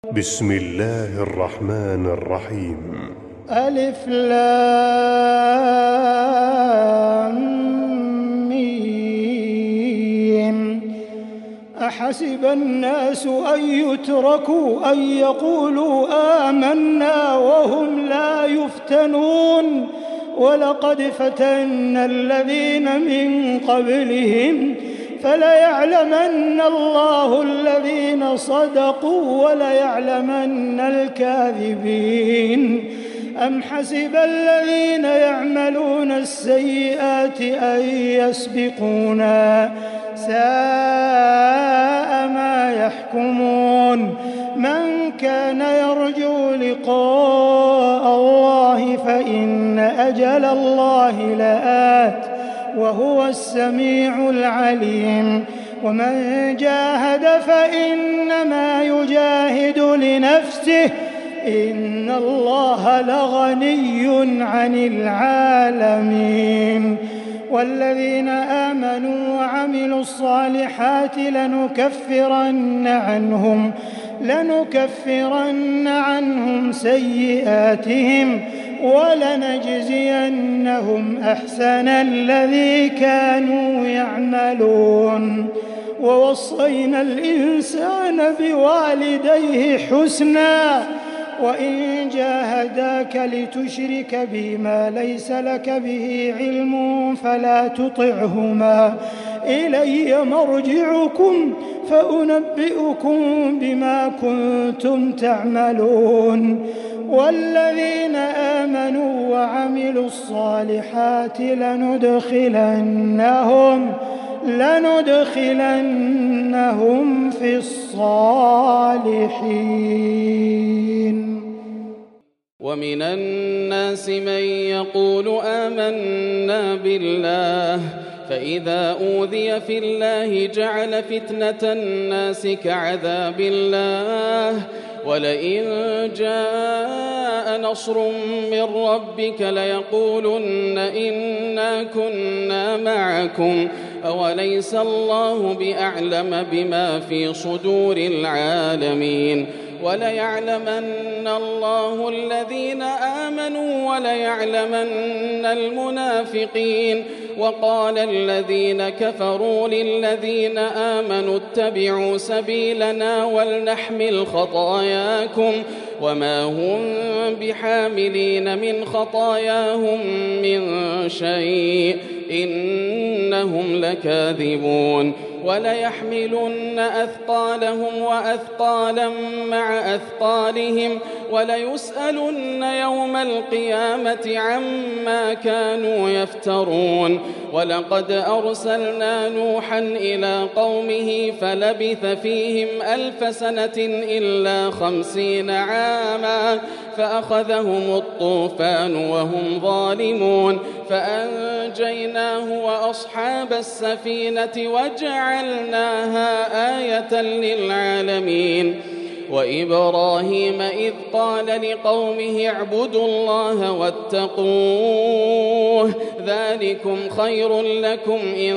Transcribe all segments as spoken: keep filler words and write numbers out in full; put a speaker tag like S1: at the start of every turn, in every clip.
S1: بسم الله الرحمن الرحيم.
S2: ألف لام ميم. أحسب الناس أن يتركوا أن يقولوا آمنا وهم لا يفتنون ولقد فتنا الذين من قبلهم فليعلمن الله الذين صدقوا وليعلمن الكاذبين. أم حسب الذين يعملون السيئات أن يسبقونا ساء ما يحكمون. من كان يرجو لقاء الله فإن أجل الله لآت وهو السميع العليم. ومن جاهد فإنما يجاهد لنفسه إن الله لغني عن العالمين. والذين آمنوا وعملوا الصالحات لنكفرن عنهم لنكفرن عنهم سيئاتهم ولنجزينهم أحسن الذي كانوا يعملون. ووصينا الإنسان بوالديه حسنا وإن جاهداك لتشرك بي ما ليس لك به علم فلا تطعهما إلي مرجعكم فأنبئكم بما كنتم تعملون. والذين آمنوا وعملوا الصالحات لندخلنهم لندخلنهم في الصالحين.
S3: ومن الناس من يقول آمنا بالله فإذا أوذي في الله جعل فتنة الناس كعذاب الله ولئن جاء نصر من ربك ليقولن إنا كنا معكم أوليس الله بأعلم بما في صدور العالمين. وليعلمن الله الذين آمنوا وليعلمن المنافقين. وقال الذين كفروا للذين آمنوا اتبعوا سبيلنا ولنحمل خطاياكم وما هم بحاملين من خطاياهم من شيء إنهم لكاذبون. وليحملن أثقالهم وأثقالا مع أثقالهم وليسألن يوم القيامة عما كانوا يفترون. ولقد أرسلنا نوحا إلى قومه فلبث فيهم ألف سنة إلا خمسين عاما فأخذهم الطوفان وهم ظالمون فأنجيناه وأصحاب السفينة وجعلناها آية للعالمين. وإبراهيم إذ قال لقومه اعبدوا الله واتقوه ذلكم خير لكم إن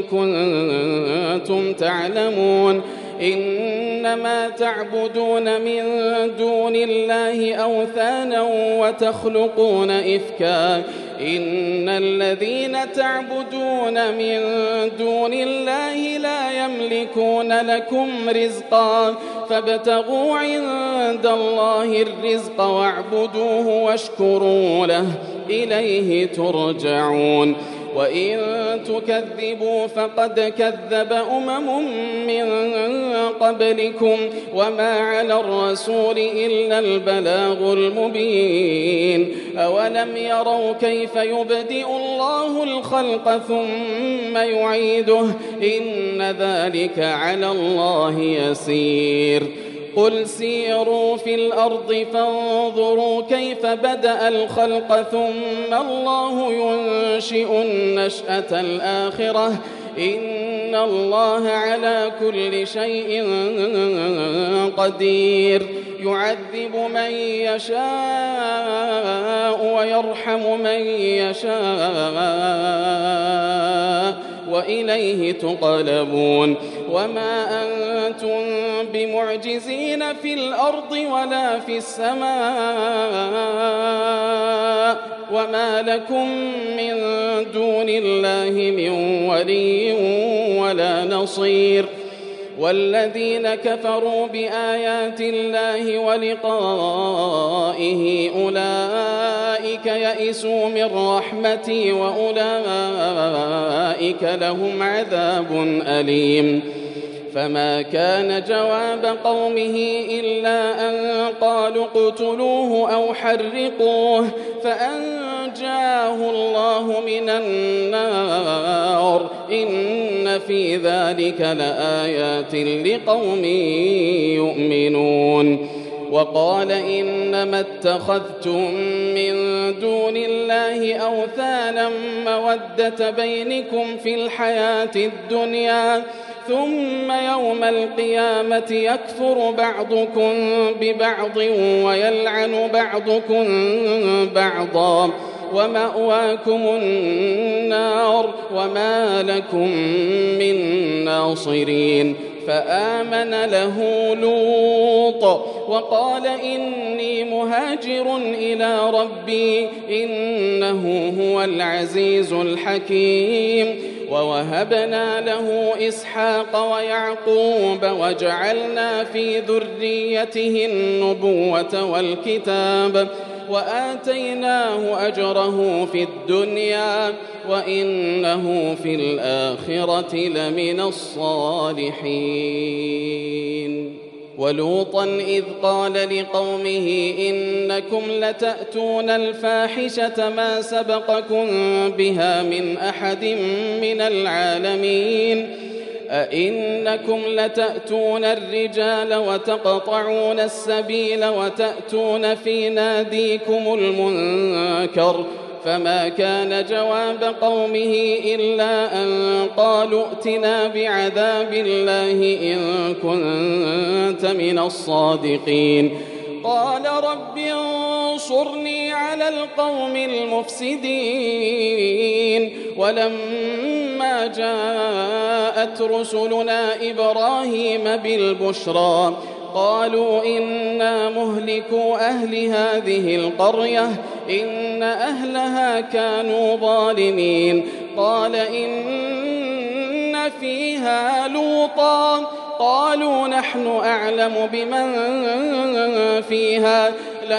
S3: كنتم تعلمون. إنما تعبدون من دون الله أوثانا وتخلقون إفكا إن الذين تعبدون من دون الله لا يملكون لكم رزقا فابتغوا عند الله الرزق واعبدوه واشكروا له إليه ترجعون. وإن تكذبوا فقد كذب أمم من قبلكم وما على الرسول إلا البلاغ المبين. أولم يروا كيف يبدئ الله الخلق ثم يعيده إن ذلك على الله يسير. قل سيروا في الأرض فانظروا كيف بدأ الخلق ثم الله ينشئ النشأة الآخرة إن الله على كل شيء قدير. يعذب من يشاء ويرحم من يشاء وإليه تقلبون وما أنتم بمعجزين في الأرض ولا في السماء وما لكم من دون الله من ولي ولا نصير والذين كفروا بآيات الله ولقائه أولئك يئسوا من رحمتي وأولئك لهم عذاب أليم فما كان جواب قومه إلا أن قالوا اقتلوه أو حرقوه فأنجاه الله من النار إن في ذلك لآيات لقوم يؤمنون وقال إنما اتخذتم من دون الله أوثانا مودة بينكم في الحياة الدنيا ثم يوم القيامة يكفر بعضكم ببعض ويلعن بعضكم بعضا ومأواكم النار وما لكم من ناصرين فآمن له لوط وقال إني مهاجر إلى ربي إنه هو العزيز الحكيم ووهبنا له إسحاق ويعقوب وجعلنا في ذريته النبوة والكتاب وآتيناه أجره في الدنيا وإنه في الآخرة لمن الصالحين ولوطا إذ قال لقومه إنكم لتأتون الفاحشة ما سبقكم بها من أحد من العالمين أئنكم لتأتون الرجال وتقطعون السبيل وتأتون في ناديكم المنكر فما كان جواب قومه إلا أن قالوا ائتنا بعذاب الله إن كنت من الصادقين قال رب انصرني على القوم المفسدين ولما جاءت رسلنا إبراهيم بالبشرى قالوا إنا مهلكو أهل هذه القرية إن أهلها كانوا ظالمين قال إن فيها لوطا قالوا نحن أعلم بمن فيها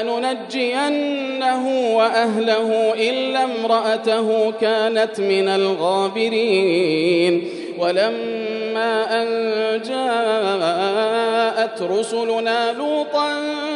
S3: لننجينه وأهله إلا امرأته كانت من الغابرين ولما أن جاءت رسلنا لوطا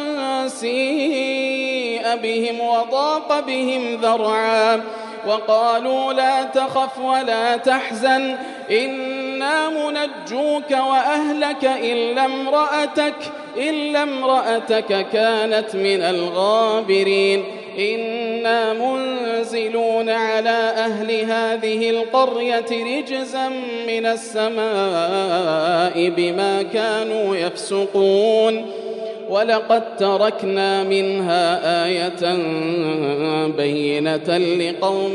S3: سيء بهم وضاق بهم ذرعا وقالوا لا تخف ولا تحزن إنا منجوك وأهلك إلا امرأتك إلا امرأتك كانت من الغابرين إنا منزلون على أهل هذه القرية رجزا من السماء بما كانوا يفسقون ولقد تركنا منها آية بينة لقوم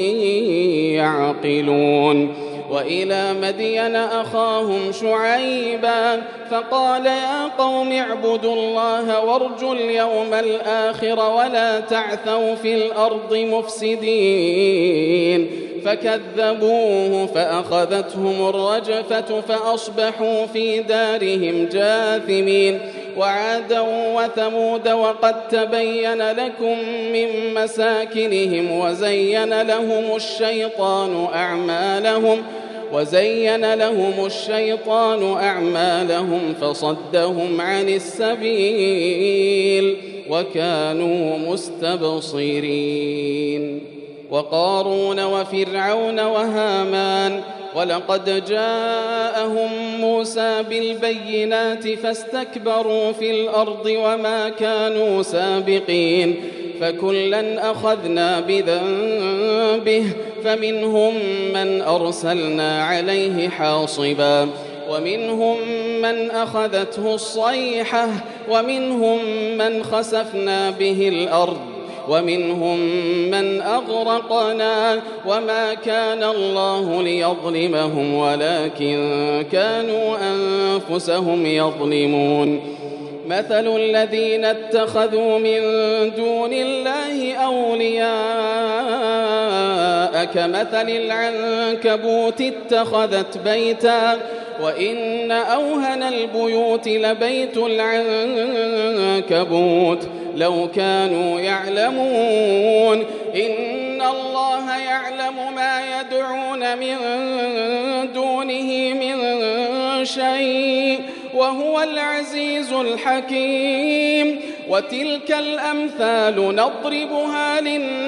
S3: يعقلون وإلى مدين أخاهم شعيبا فقال يا قوم اعبدوا الله وارجوا اليوم الآخر ولا تعثوا في الأرض مفسدين فكذبوه فأخذتهم الرجفة فأصبحوا في دارهم جاثمين وعادا وثمود وقد تبين لكم من مساكنهم وزين لهم الشيطان أعمالهم وزين لهم الشيطان أعمالهم فصدهم عن السبيل وكانوا مستبصرين وقارون وفرعون وهامان ولقد جاءهم موسى بالبينات فاستكبروا في الأرض وما كانوا سابقين فكلا أخذنا بذنبه فمنهم من أرسلنا عليه حاصبا ومنهم من أخذته الصيحة ومنهم من خسفنا به الأرض ومنهم من أغرقنا وما كان الله ليظلمهم ولكن كانوا أنفسهم يظلمون مثل الذين اتخذوا من دون الله أولياء كمثل العنكبوت اتخذت بيتا وإن أوهن البيوت لبيت العنكبوت لو كانوا يعلمون إن الله يعلم ما يدعون من دونه من شيء وهو العزيز الحكيم وتلك الأمثال نضربها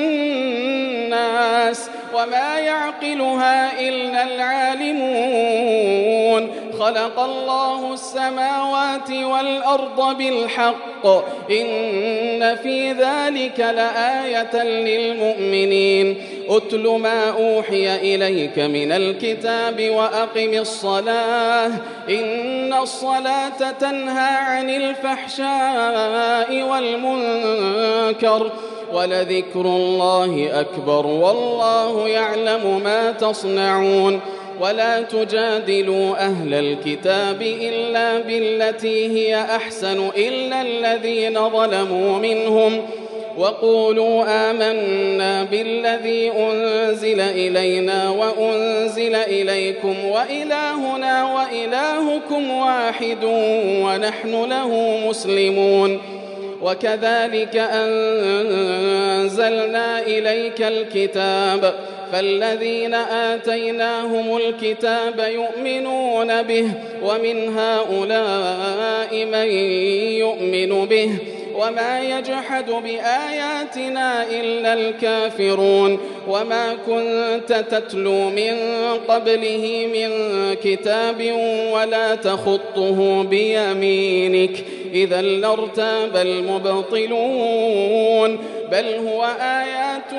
S3: للناس وما يعقلها إلا العالمون خلق الله السماوات والأرض بالحق إن في ذلك لآية للمؤمنين أتل ما أوحي إليك من الكتاب وأقم الصلاة إن الصلاة تنهى عن الفحشاء والمنكر ولذكر الله أكبر والله يعلم ما تصنعون ولا تجادلوا أهل الكتاب إلا بالتي هي أحسن إلا الذين ظلموا منهم وقولوا آمنا بالذي أنزل إلينا وأنزل إليكم وإلهنا وإلهكم واحد ونحن له مسلمون وكذلك أنزلنا إليك الكتاب فالذين آتيناهم الكتاب يؤمنون به ومن هؤلاء من يؤمن به وما يجحد بآياتنا إلا الكافرون وما كنت تتلو من قبله من كتاب ولا تخطه بيمينك إذا لارتاب المبطلون بل هو آيات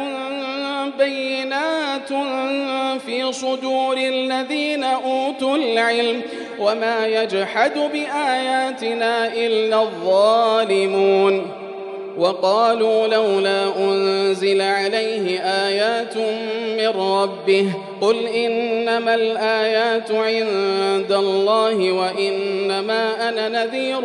S3: بينات في صدور الذين أوتوا العلم وما يجحد بآياتنا إلا الظالمون وقالوا لولا أنزل عليه آيات من ربه قل إنما الآيات عند الله وإنما أنا نذير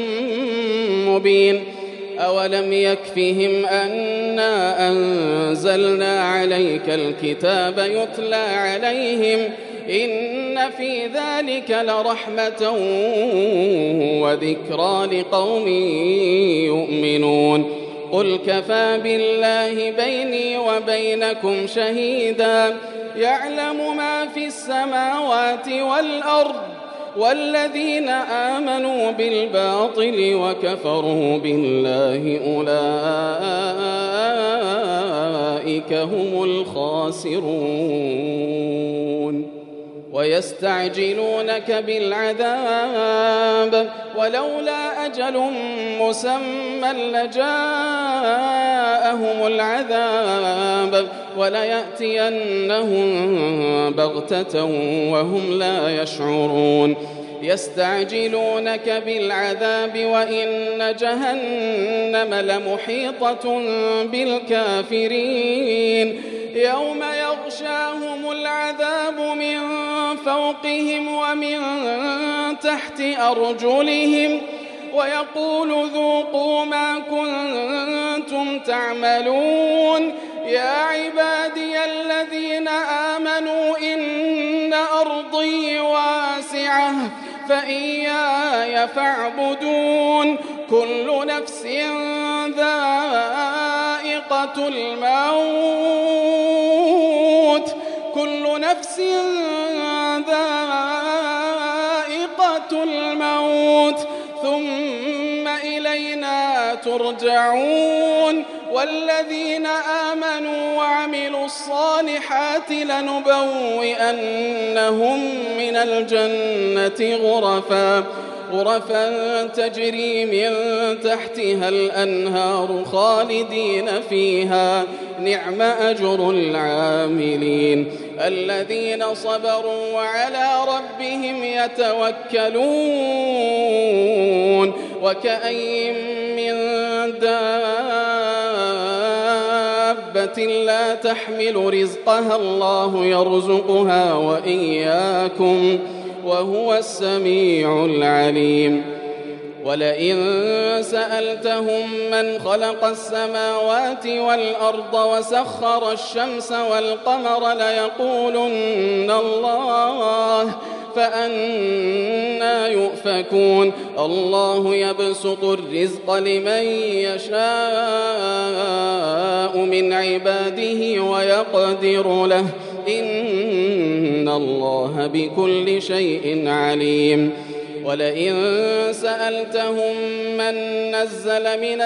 S3: مبين أولم يكفهم أنا أنزلنا عليك الكتاب يتلى عليهم إن في ذلك لرحمة وذكرى لقوم يؤمنون قل كفى بالله بيني وبينكم شهيدا يعلم ما في السماوات والأرض والذين آمنوا بالباطل وكفروا بالله أولئك هم الخاسرون ويستعجلونك بالعذاب ولولا أجل مسمى لجاءهم العذاب وليأتينهم بغتة وهم لا يشعرون يستعجلونك بالعذاب وإن جهنم لمحيطة بالكافرين يوم يغشاهم العذاب من فوقهم ومن تحت أرجلهم ويقول ذوقوا ما كنتم تعملون يا عبادي الذين آمنوا إن أرضي واسعة فإياي فاعبدون كل نفس ذائقة الموت كل نفس ذائقة الموت ثم إلينا ترجعون والذين آمنوا وعملوا الصالحات لنبوئنهم من الجنة غرفا غرفا تجري من تحتها الأنهار خالدين فيها نعم أجر العاملين الذين صبروا وعلى ربهم يتوكلون وكأين من دابة حبة لا تحمل رزقها الله يرزقها وإياكم وهو السميع العليم. ولئن سألتهم من خلق السماوات والأرض وسخر الشمس والقمر ليقولن الله فأنى يؤفكون. الله يبسط الرزق لمن يشاء من عباده ويقدر له إن الله بكل شيء عليم. ولئن سألتهم من نزل من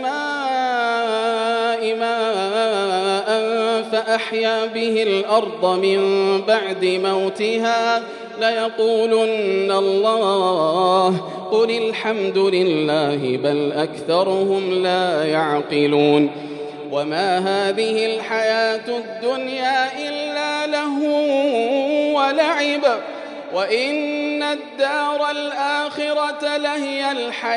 S3: السماء ماء فأحيا به الأرض من بعد موتها ليقولن الله قل الحمد لله بل أكثرهم لا يعقلون. وما هذه الحياة الدنيا إلا لهو ولعب وإن الدار الآخرة لهي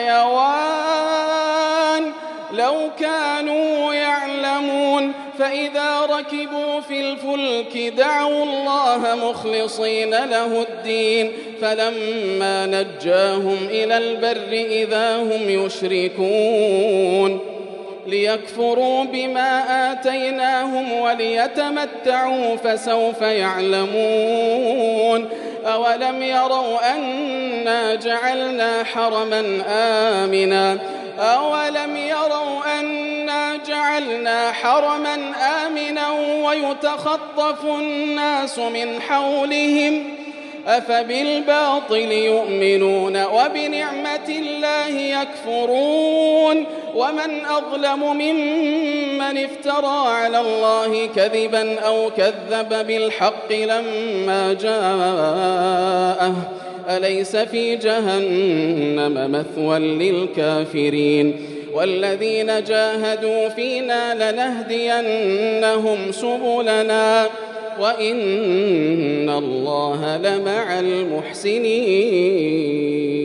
S3: الحيوان لو كانوا يعلمون. فإذا ركبوا في الفلك دعوا الله مخلصين له الدين فلما نجاهم إلى البر إذا هم يشركون ليكفروا بما آتيناهم وليتمتعوا فسوف يعلمون. أولم يروا أنا جعلنا حرما آمنا أولم يروا أنا جعلنا حرما آمنا ويتخطف الناس من حولهم أفبالباطل يؤمنون وبنعمة الله يكفرون. ومن أظلم ممن افترى على الله كذبا أو كذب بالحق لما جاءه أليس في جهنم مثوى للكافرين. والذين جاهدوا فينا لنهدينهم سبلنا وإن الله لمع المحسنين.